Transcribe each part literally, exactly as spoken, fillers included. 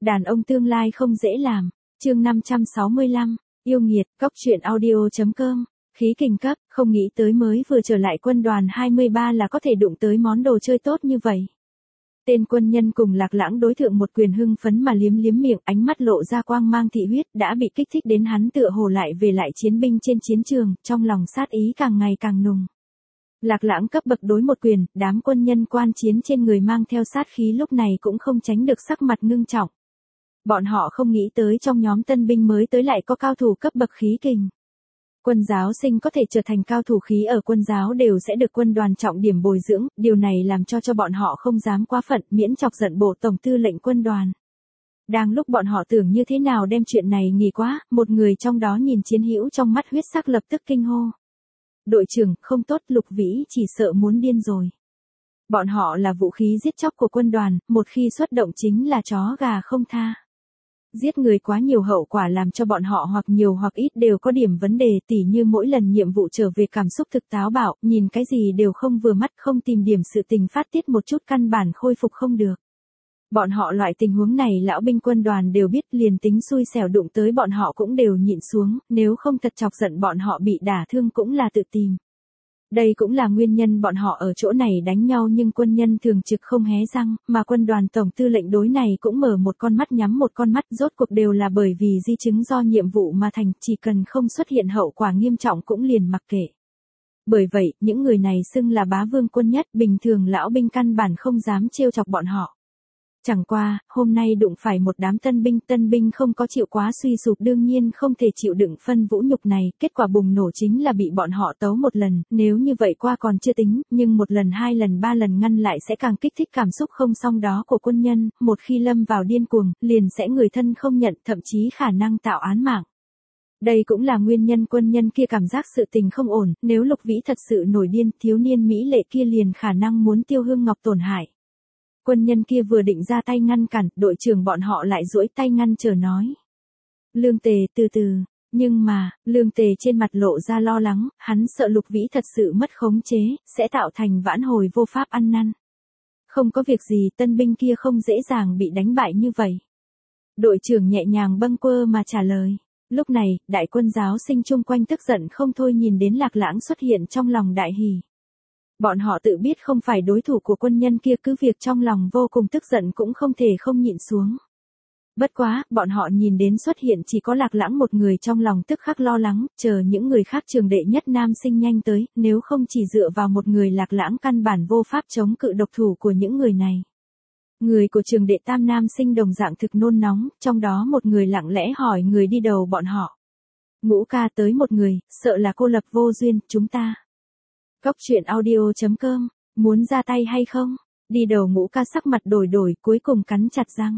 Đàn ông tương lai không dễ làm. Chương năm trăm sáu mươi lăm, yêu nghiệt, cóc truyện audio.com. Khí kình cấp, không nghĩ tới mới vừa trở lại quân đoàn hai mươi ba là có thể đụng tới món đồ chơi tốt như vậy. Tên quân nhân cùng Lạc Lãng đối thượng một quyền hưng phấn mà liếm liếm miệng, ánh mắt lộ ra quang mang thị huyết, đã bị kích thích đến hắn tựa hồ lại về lại chiến binh trên chiến trường, trong lòng sát ý càng ngày càng nùng. Lạc Lãng cấp bậc đối một quyền, đám quân nhân quan chiến trên người mang theo sát khí lúc này cũng không tránh được sắc mặt ngưng trọng. Bọn họ không nghĩ tới trong nhóm tân binh mới tới lại có cao thủ cấp bậc khí kình. Quân giáo sinh có thể trở thành cao thủ khí ở quân giáo đều sẽ được quân đoàn trọng điểm bồi dưỡng, điều này làm cho cho bọn họ không dám quá phận miễn chọc giận bộ tổng tư lệnh quân đoàn. Đang lúc bọn họ tưởng như thế nào đem chuyện này nghỉ quá, một người trong đó nhìn chiến hữu trong mắt huyết sắc lập tức kinh hô. Đội trưởng, không tốt, Lục Vĩ chỉ sợ muốn điên rồi. Bọn họ là vũ khí giết chóc của quân đoàn, một khi xuất động chính là chó gà không tha. Giết người quá nhiều hậu quả làm cho bọn họ hoặc nhiều hoặc ít đều có điểm vấn đề, tỉ như mỗi lần nhiệm vụ trở về cảm xúc thực táo bạo, nhìn cái gì đều không vừa mắt, không tìm điểm sự tình phát tiết một chút căn bản khôi phục không được. Bọn họ loại tình huống này lão binh quân đoàn đều biết, liền tính xui xẻo đụng tới bọn họ cũng đều nhịn xuống, nếu không thật chọc giận bọn họ bị đả thương cũng là tự tìm. Đây cũng là nguyên nhân bọn họ ở chỗ này đánh nhau, nhưng quân nhân thường trực không hé răng, mà quân đoàn tổng tư lệnh đối này cũng mở một con mắt nhắm một con mắt, rốt cuộc đều là bởi vì di chứng do nhiệm vụ mà thành, chỉ cần không xuất hiện hậu quả nghiêm trọng cũng liền mặc kệ. Bởi vậy, những người này xưng là bá vương quân nhất, bình thường lão binh căn bản không dám trêu chọc bọn họ. Chẳng qua, hôm nay đụng phải một đám tân binh, tân binh không có chịu quá suy sụp đương nhiên không thể chịu đựng phân vũ nhục này, kết quả bùng nổ chính là bị bọn họ tấu một lần, nếu như vậy qua còn chưa tính, nhưng một lần hai lần ba lần ngăn lại sẽ càng kích thích cảm xúc không xong đó của quân nhân, một khi lâm vào điên cuồng, liền sẽ người thân không nhận, thậm chí khả năng tạo án mạng. Đây cũng là nguyên nhân quân nhân kia cảm giác sự tình không ổn, nếu Lục Vĩ thật sự nổi điên, thiếu niên mỹ lệ kia liền khả năng muốn Tiêu Hương Ngọc tổn hại. Quân nhân kia vừa định ra tay ngăn cản, đội trưởng bọn họ lại duỗi tay ngăn trở nói. Lương Tề, từ từ, nhưng mà, Lương Tề trên mặt lộ ra lo lắng, hắn sợ Lục Vĩ thật sự mất khống chế, sẽ tạo thành vãn hồi vô pháp ăn năn. Không có việc gì, tân binh kia không dễ dàng bị đánh bại như vậy. Đội trưởng nhẹ nhàng bâng quơ mà trả lời. Lúc này, đại quân giáo sinh chung quanh tức giận không thôi nhìn đến Lạc Lãng xuất hiện trong lòng đại hỉ. Bọn họ tự biết không phải đối thủ của quân nhân kia, cứ việc trong lòng vô cùng tức giận cũng không thể không nhịn xuống. Bất quá, bọn họ nhìn đến xuất hiện chỉ có Lạc Lãng một người, trong lòng tức khắc lo lắng, chờ những người khác trường đệ nhất nam sinh nhanh tới, nếu không chỉ dựa vào một người Lạc Lãng căn bản vô pháp chống cự độc thủ của những người này. Người của trường đệ tam nam sinh đồng dạng thực nôn nóng, trong đó một người lặng lẽ hỏi người đi đầu bọn họ. Ngũ ca, tới một người, sợ là cô lập vô duyên, chúng ta. Cóc truyện audio.com, muốn ra tay hay không? Đi đầu Ngũ ca sắc mặt đổi đổi, cuối cùng cắn chặt răng.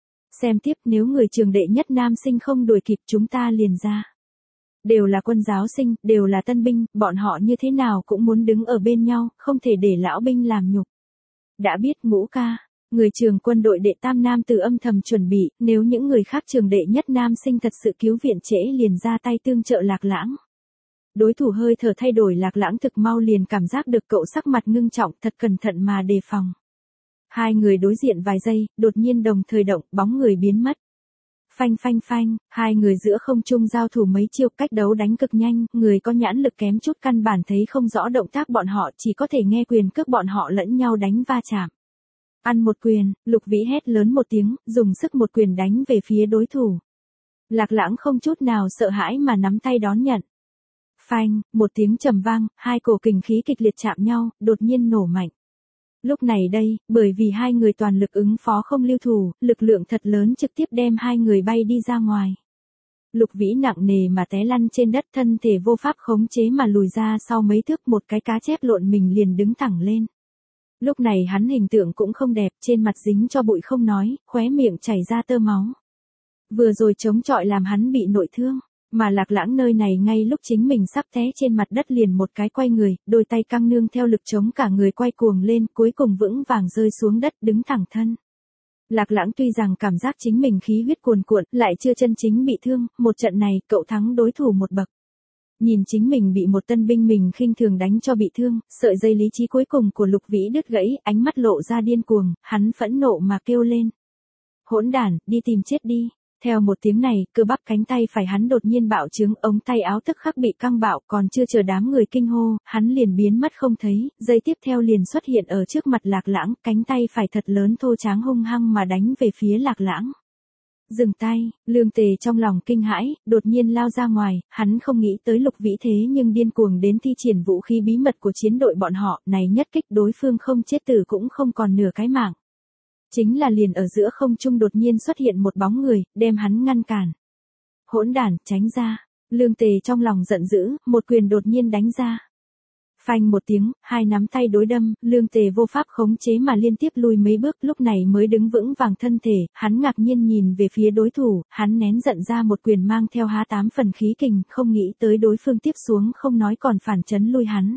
Xem tiếp, nếu người trường đệ nhất nam sinh không đuổi kịp chúng ta liền ra. Đều là quân giáo sinh, đều là tân binh, bọn họ như thế nào cũng muốn đứng ở bên nhau, không thể để lão binh làm nhục. Đã biết Ngũ ca, người trường quân đội đệ tam nam từ âm thầm chuẩn bị, nếu những người khác trường đệ nhất nam sinh thật sự cứu viện trễ liền ra tay tương trợ Lạc Lãng. Đối thủ hơi thở thay đổi, Lạc Lãng thực mau liền cảm giác được cậu sắc mặt ngưng trọng, thật cẩn thận mà đề phòng. Hai người đối diện vài giây, đột nhiên đồng thời động, bóng người biến mất. Phanh phanh phanh, hai người giữa không trung giao thủ mấy chiêu, cách đấu đánh cực nhanh, người có nhãn lực kém chút căn bản thấy không rõ động tác bọn họ, chỉ có thể nghe quyền cước bọn họ lẫn nhau đánh va chạm. Ăn một quyền, Lục Vĩ hét lớn một tiếng, dùng sức một quyền đánh về phía đối thủ. Lạc Lãng không chút nào sợ hãi mà nắm tay đón nhận. Phanh, một tiếng trầm vang, hai cổ kình khí kịch liệt chạm nhau, đột nhiên nổ mạnh. Lúc này đây, bởi vì hai người toàn lực ứng phó không lưu thủ, lực lượng thật lớn trực tiếp đem hai người bay đi ra ngoài. Lục Vĩ nặng nề mà té lăn trên đất, thân thể vô pháp khống chế mà lùi ra sau mấy thước, một cái cá chép lộn mình liền đứng thẳng lên. Lúc này hắn hình tượng cũng không đẹp, trên mặt dính cho bụi không nói, khóe miệng chảy ra tơ máu. Vừa rồi chống chọi làm hắn bị nội thương. Mà Lạc Lãng nơi này ngay lúc chính mình sắp té trên mặt đất liền một cái quay người, đôi tay căng nương theo lực chống cả người quay cuồng lên, cuối cùng vững vàng rơi xuống đất đứng thẳng thân. Lạc Lãng tuy rằng cảm giác chính mình khí huyết cuồn cuộn, lại chưa chân chính bị thương, một trận này cậu thắng đối thủ một bậc. Nhìn chính mình bị một tân binh mình khinh thường đánh cho bị thương, sợi dây lý trí cuối cùng của Lục Vĩ đứt gãy, ánh mắt lộ ra điên cuồng, hắn phẫn nộ mà kêu lên. Hỗn đản, đi tìm chết đi. Theo một tiếng này, cơ bắp cánh tay phải hắn đột nhiên bạo trướng, ống tay áo tức khắc bị căng bạo, còn chưa chờ đám người kinh hô, hắn liền biến mất không thấy, giây tiếp theo liền xuất hiện ở trước mặt Lạc Lãng, cánh tay phải thật lớn thô tráng hung hăng mà đánh về phía Lạc Lãng. Dừng tay, Lương Tề trong lòng kinh hãi, đột nhiên lao ra ngoài, hắn không nghĩ tới Lục Vĩ thế nhưng điên cuồng đến thi triển vũ khí bí mật của chiến đội bọn họ, này nhất kích đối phương không chết tử cũng không còn nửa cái mạng. Chính là liền ở giữa không trung đột nhiên xuất hiện một bóng người, đem hắn ngăn cản. Hỗn đản, tránh ra. Lương Tề trong lòng giận dữ, một quyền đột nhiên đánh ra. Phanh một tiếng, hai nắm tay đối đâm, Lương Tề vô pháp khống chế mà liên tiếp lùi mấy bước, lúc này mới đứng vững vàng thân thể, hắn ngạc nhiên nhìn về phía đối thủ, hắn nén giận ra một quyền mang theo há tám phần khí kình, không nghĩ tới đối phương tiếp xuống không nói còn phản chấn lui hắn.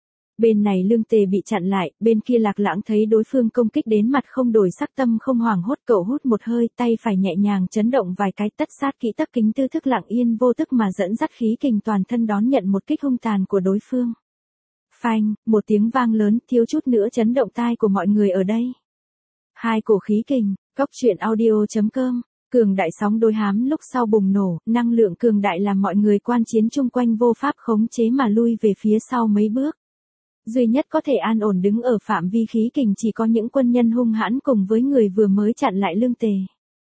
Bên này Lương Tề bị chặn lại, bên kia Lạc Lãng thấy đối phương công kích đến mặt không đổi sắc, tâm không hoảng hốt, cậu hút một hơi, tay phải nhẹ nhàng chấn động vài cái, tất sát kỹ tắc kính tư thức lặng yên vô tức mà dẫn dắt khí kình toàn thân đón nhận một kích hung tàn của đối phương. Phanh, một tiếng vang lớn, thiếu chút nữa chấn động tai của mọi người ở đây. Hai cổ khí kình, Cốc Truyện Audio chấm com, cường đại sóng đối hám lúc sau bùng nổ, năng lượng cường đại làm mọi người quan chiến chung quanh vô pháp khống chế mà lui về phía sau mấy bước. Duy nhất có thể an ổn đứng ở phạm vi khí kình chỉ có những quân nhân hung hãn cùng với người vừa mới chặn lại Lương Tề.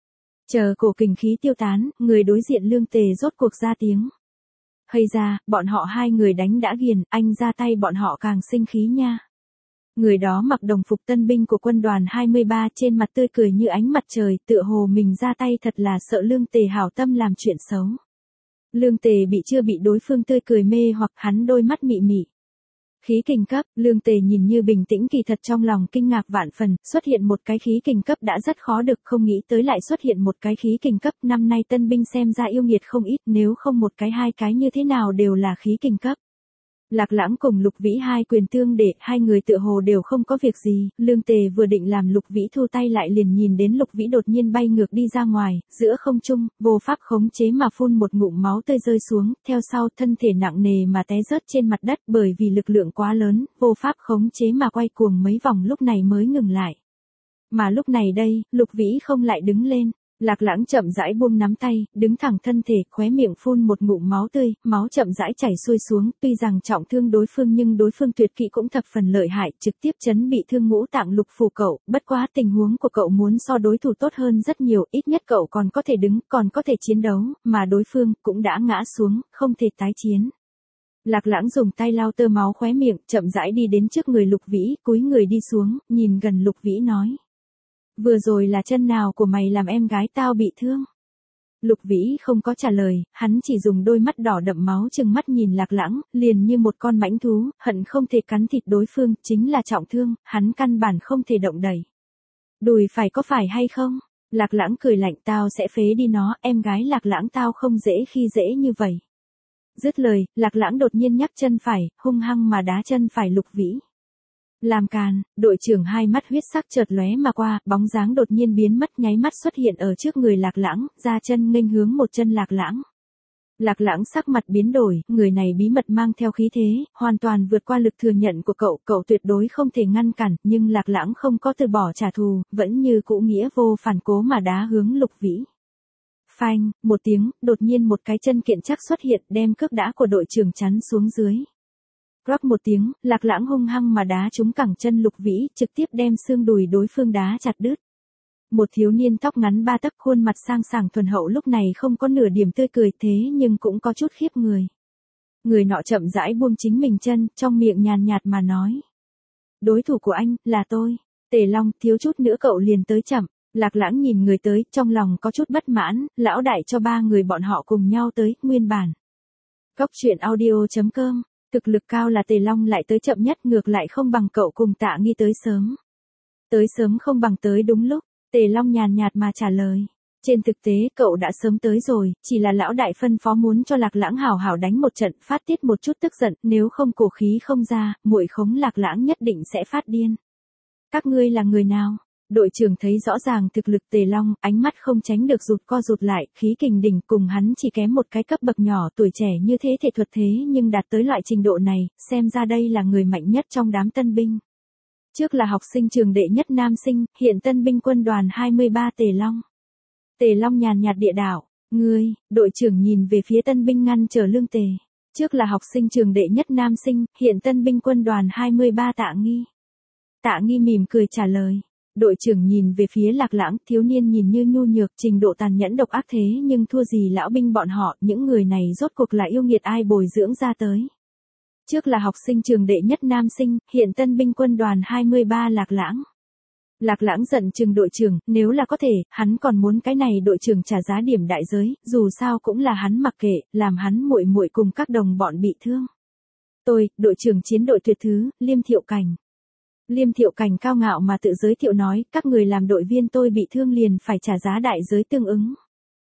Chờ cổ kình khí tiêu tán, người đối diện Lương Tề rốt cuộc ra tiếng. Hây ra, bọn họ hai người đánh đã ghiền, anh ra tay bọn họ càng sinh khí nha. Người đó mặc đồng phục tân binh của quân đoàn hai mươi ba, trên mặt tươi cười như ánh mặt trời, tựa hồ mình ra tay thật là sợ Lương Tề hảo tâm làm chuyện xấu. Lương Tề bị chưa bị đối phương tươi cười mê hoặc, hắn đôi mắt mị mị. Khí kình cấp, Lương Tề nhìn như bình tĩnh kỳ thật trong lòng kinh ngạc vạn phần, xuất hiện một cái khí kình cấp đã rất khó được, không nghĩ tới lại xuất hiện một cái khí kình cấp, năm nay tân binh xem ra yêu nghiệt không ít, nếu không một cái hai cái như thế nào đều là khí kình cấp. Lạc Lãng cùng Lục Vĩ hai quyền tương để, hai người tựa hồ đều không có việc gì, Lương Tề vừa định làm Lục Vĩ thu tay lại liền nhìn đến Lục Vĩ đột nhiên bay ngược đi ra ngoài, giữa không trung, vô pháp khống chế mà phun một ngụm máu tươi rơi xuống, theo sau thân thể nặng nề mà té rớt trên mặt đất bởi vì lực lượng quá lớn, vô pháp khống chế mà quay cuồng mấy vòng lúc này mới ngừng lại. Mà lúc này đây, Lục Vĩ không lại đứng lên. Lạc Lãng chậm rãi buông nắm tay, đứng thẳng thân thể, khóe miệng phun một ngụm máu tươi, máu chậm rãi chảy xuôi xuống, tuy rằng trọng thương đối phương nhưng đối phương tuyệt kỹ cũng thập phần lợi hại, trực tiếp chấn bị thương ngũ tạng lục phủ cậu, bất quá tình huống của cậu muốn so đối thủ tốt hơn rất nhiều, ít nhất cậu còn có thể đứng, còn có thể chiến đấu, mà đối phương cũng đã ngã xuống, không thể tái chiến. Lạc Lãng dùng tay lau tơ máu khóe miệng, chậm rãi đi đến trước người Lục Vĩ, cúi người đi xuống, nhìn gần Lục Vĩ nói. Vừa rồi là chân nào của mày làm em gái tao bị thương? Lục Vĩ không có trả lời, hắn chỉ dùng đôi mắt đỏ đậm máu chừng mắt nhìn Lạc Lãng, liền như một con mãnh thú, hận không thể cắn thịt đối phương, chính là trọng thương, hắn căn bản không thể động đẩy. Đùi phải có phải hay không? Lạc Lãng cười lạnh, tao sẽ phế đi nó, em gái Lạc Lãng tao không dễ khi dễ như vậy. Dứt lời, Lạc Lãng đột nhiên nhắc chân phải, hung hăng mà đá chân phải Lục Vĩ. Làm càn, đội trưởng hai mắt huyết sắc chợt lóe mà qua, bóng dáng đột nhiên biến mất nháy mắt xuất hiện ở trước người Lạc Lãng, ra chân nghênh hướng một chân Lạc Lãng. Lạc Lãng sắc mặt biến đổi, người này bí mật mang theo khí thế, hoàn toàn vượt qua lực thừa nhận của cậu, cậu tuyệt đối không thể ngăn cản, nhưng Lạc Lãng không có từ bỏ trả thù, vẫn như cũ nghĩa vô phản cố mà đá hướng Lục Vĩ. Phanh, một tiếng, đột nhiên một cái chân kiện chắc xuất hiện, đem cước đá của đội trưởng chắn xuống dưới. Róc một tiếng, Lạc Lãng hung hăng mà đá trúng cẳng chân Lục Vĩ, trực tiếp đem xương đùi đối phương đá chặt đứt. Một thiếu niên tóc ngắn ba tấc, khuôn mặt sang sảng thuần hậu lúc này không có nửa điểm tươi cười, thế nhưng cũng có chút khiếp người. Người nọ chậm rãi buông chính mình chân, trong miệng nhàn nhạt mà nói. Đối thủ của anh, là tôi. Tề Long, thiếu chút nữa cậu liền tới chậm. Lạc Lãng nhìn người tới, trong lòng có chút bất mãn, lão đại cho ba người bọn họ cùng nhau tới, nguyên bản. Cốc Truyện Audio chấm com, thực lực cao là Tề Long lại tới chậm nhất, ngược lại không bằng cậu cùng Tạ Nghi tới sớm. Tới sớm không bằng tới đúng lúc, Tề Long nhàn nhạt mà trả lời. Trên thực tế cậu đã sớm tới rồi, chỉ là lão đại phân phó muốn cho Lạc Lãng hảo hảo đánh một trận, phát tiết một chút tức giận, nếu không cổ khí không ra, muội khống Lạc Lãng nhất định sẽ phát điên. Các ngươi là người nào? Đội trưởng thấy rõ ràng thực lực Tề Long, ánh mắt không tránh được rụt co rụt lại, khí kình đỉnh cùng hắn chỉ kém một cái cấp bậc nhỏ, tuổi trẻ như thế thể thuật thế nhưng đạt tới loại trình độ này, xem ra đây là người mạnh nhất trong đám tân binh. Trước là học sinh trường đệ nhất nam sinh, hiện tân binh quân đoàn hai mươi ba Tề Long. Tề Long nhàn nhạt địa đạo, ngươi, đội trưởng nhìn về phía tân binh ngăn trở Lương Tề. Trước là học sinh trường đệ nhất nam sinh, hiện tân binh quân đoàn hai mươi ba Tạ Nghi. Tạ Nghi mỉm cười trả lời. Đội trưởng nhìn về phía Lạc Lãng, thiếu niên nhìn như nhu nhược, trình độ tàn nhẫn độc ác thế nhưng thua gì lão binh bọn họ, những người này rốt cuộc là yêu nghiệt ai bồi dưỡng ra tới. Trước là học sinh trường đệ nhất nam sinh, hiện tân binh quân đoàn hai mươi ba Lạc Lãng. Lạc Lãng giận chừng đội trưởng, nếu là có thể, hắn còn muốn cái này đội trưởng trả giá điểm đại giới, dù sao cũng là hắn mặc kệ, làm hắn muội muội cùng các đồng bọn bị thương. Tôi, đội trưởng chiến đội tuyệt thứ, Liêm Thiệu Cảnh. Liêm Thiệu Cảnh cao ngạo mà tự giới thiệu nói, các người làm đội viên tôi bị thương liền phải trả giá đại giới tương ứng.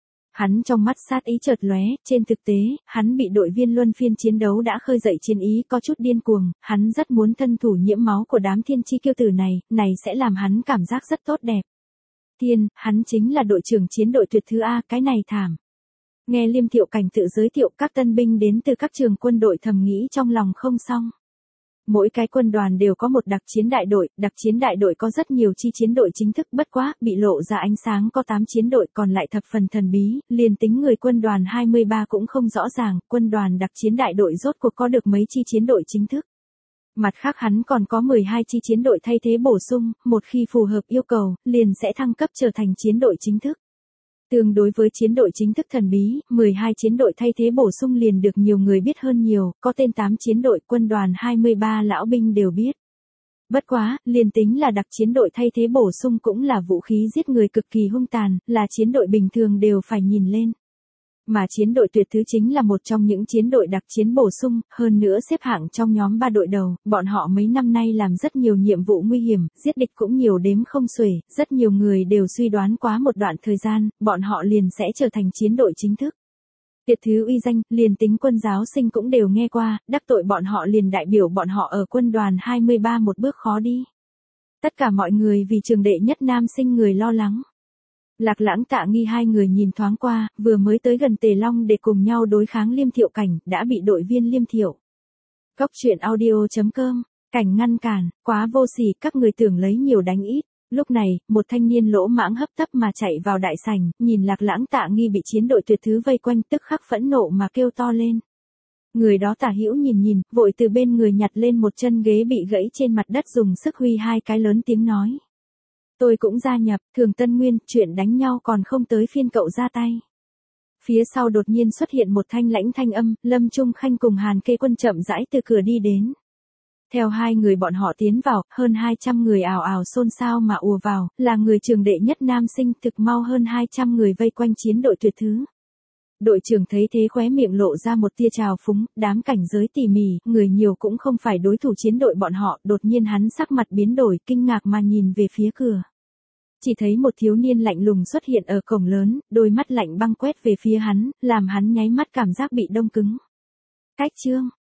Hắn trong mắt sát ý chợt lóe, trên thực tế, hắn bị đội viên luân phiên chiến đấu đã khơi dậy chiến ý có chút điên cuồng, hắn rất muốn thân thủ nhiễm máu của đám thiên chi kiêu tử này, này sẽ làm hắn cảm giác rất tốt đẹp. Thiên, hắn chính là đội trưởng chiến đội tuyệt thứ A, cái này thảm. Nghe Liêm Thiệu Cảnh tự giới thiệu các tân binh đến từ các trường quân đội thầm nghĩ trong lòng không xong. Mỗi cái quân đoàn đều có một đặc chiến đại đội, đặc chiến đại đội có rất nhiều chi chiến đội chính thức bất quá, bị lộ ra ánh sáng có tám chiến đội còn lại thập phần thần bí, liền tính người quân đoàn hai mươi ba cũng không rõ ràng, quân đoàn đặc chiến đại đội rốt cuộc có được mấy chi chiến đội chính thức. Mặt khác hắn còn có mười hai chi chiến đội thay thế bổ sung, một khi phù hợp yêu cầu, liền sẽ thăng cấp trở thành chiến đội chính thức. Tương đối với chiến đội chính thức thần bí, mười hai chiến đội thay thế bổ sung liền được nhiều người biết hơn nhiều, có tên tám chiến đội quân đoàn hai mươi ba lão binh đều biết. Bất quá, liền tính là đặc chiến đội thay thế bổ sung cũng là vũ khí giết người cực kỳ hung tàn, là chiến đội bình thường đều phải nhìn lên. Mà chiến đội tuyệt thứ chính là một trong những chiến đội đặc chiến bổ sung, hơn nữa xếp hạng trong nhóm ba đội đầu, bọn họ mấy năm nay làm rất nhiều nhiệm vụ nguy hiểm, giết địch cũng nhiều đếm không xuể, rất nhiều người đều suy đoán quá một đoạn thời gian, bọn họ liền sẽ trở thành chiến đội chính thức. Tuyệt thứ uy danh, liền tính quân giáo sinh cũng đều nghe qua, đắc tội bọn họ liền đại biểu bọn họ ở quân đoàn hai mươi ba một bước khó đi. Tất cả mọi người vì trường đệ nhất nam sinh người lo lắng. Lạc Lãng Tạ Nghi hai người nhìn thoáng qua, vừa mới tới gần Tề Long để cùng nhau đối kháng Liêm Thiệu Cảnh, đã bị đội viên Liêm Thiệu. Cốc truyện audio chấm com, Cảnh ngăn cản, quá vô sỉ, các người tưởng lấy nhiều đánh ít. Lúc này, một thanh niên lỗ mãng hấp tấp mà chạy vào đại sảnh, nhìn Lạc Lãng Tạ Nghi bị chiến đội tuyệt thứ vây quanh tức khắc phẫn nộ mà kêu to lên. Người đó Tả Hữu nhìn nhìn, vội từ bên người nhặt lên một chân ghế bị gãy trên mặt đất dùng sức huy hai cái lớn tiếng nói. Tôi cũng gia nhập, Thường Tân Nguyên, chuyện đánh nhau còn không tới phiên cậu ra tay. Phía sau đột nhiên xuất hiện một thanh lãnh thanh âm, Lâm Trung Khanh cùng Hàn Kê Quân chậm rãi từ cửa đi đến. Theo hai người bọn họ tiến vào, hơn hai trăm người ào ào xôn xao mà ùa vào, là người trường đệ nhất nam sinh, thực mau hơn hai trăm người vây quanh chiến đội tuyệt thứ. Đội trưởng thấy thế khóe miệng lộ ra một tia trào phúng, đám cảnh giới tỉ mỉ, người nhiều cũng không phải đối thủ chiến đội bọn họ, đột nhiên hắn sắc mặt biến đổi, kinh ngạc mà nhìn về phía cửa. Chỉ thấy một thiếu niên lạnh lùng xuất hiện ở cổng lớn, đôi mắt lạnh băng quét về phía hắn, làm hắn nháy mắt cảm giác bị đông cứng. Cách chương,